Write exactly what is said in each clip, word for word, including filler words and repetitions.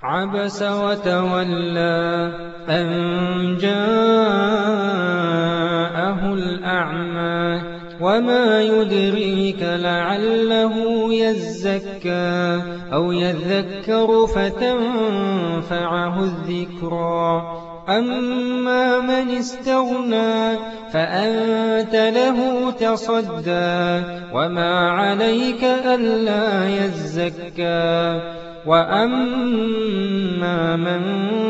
عبس وتولى أن جاءه الأعمى وما يدريك لعله يزكى أو يذكر فتنفعه الذكرى أما من استغنى فأنت له تصدى وما عليك ألا يزكى وأما من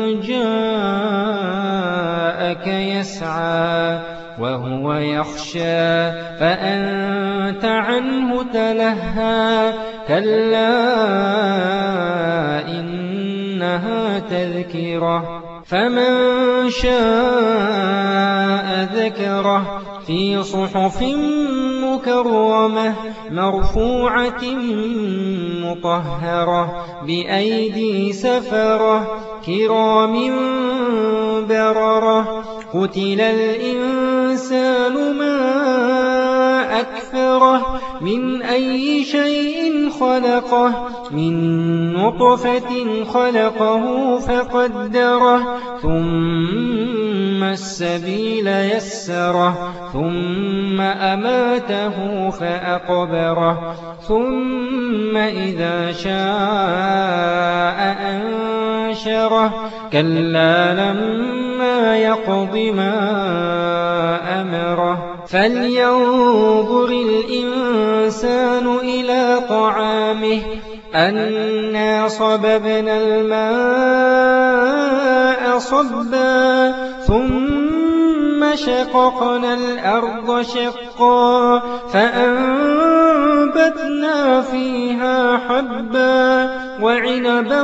جاءك يسعى وهو يخشى فأنت عنه تلهى كلا إنها تذكرة فمن شاء ذكره في صحف مكرمة مرفوعة مطهرة بأيدي سفرة كرام بررة قتل الإنسان ما أكفره من أي شيء خلقه من نطفة خلقه فقدره ثم السبيل يسره ثم أماته فأقبره ثم إذا شاء أنشره كلا لما يقض ما أمره فلينظر الإنسان إلى طعامه أنا صببنا الماء صبا ثم شققنا الأرض شقا فأنبتنا فيها حبا وعنبا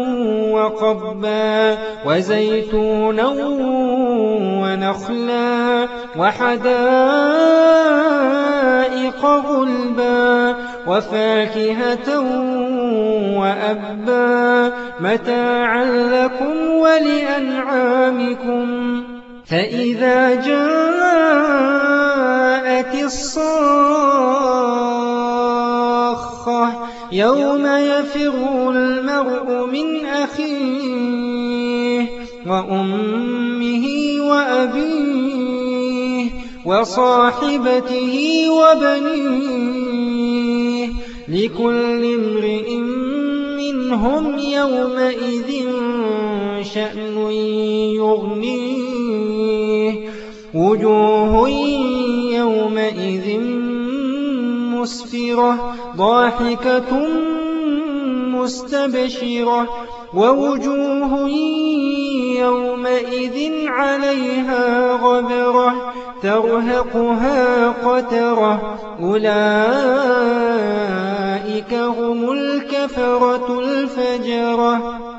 وقبا وزيتونا ونخلا وحدائق غلبا وفاكهة وأبا متاعا لكم ولأنعامكم فإذا جاءت الصاخة يوم يفر المرء من أخيه وأمه وأبيه وصاحبته وبنيه لكل امرئ منهم يومئذ شأن يغنيه وجوه يومئذ مسفرة ضاحكة مستبشرة ووجوه يومئذ عليها غبرة ترهقها قترة أولئك هم الكفرة الفجرة.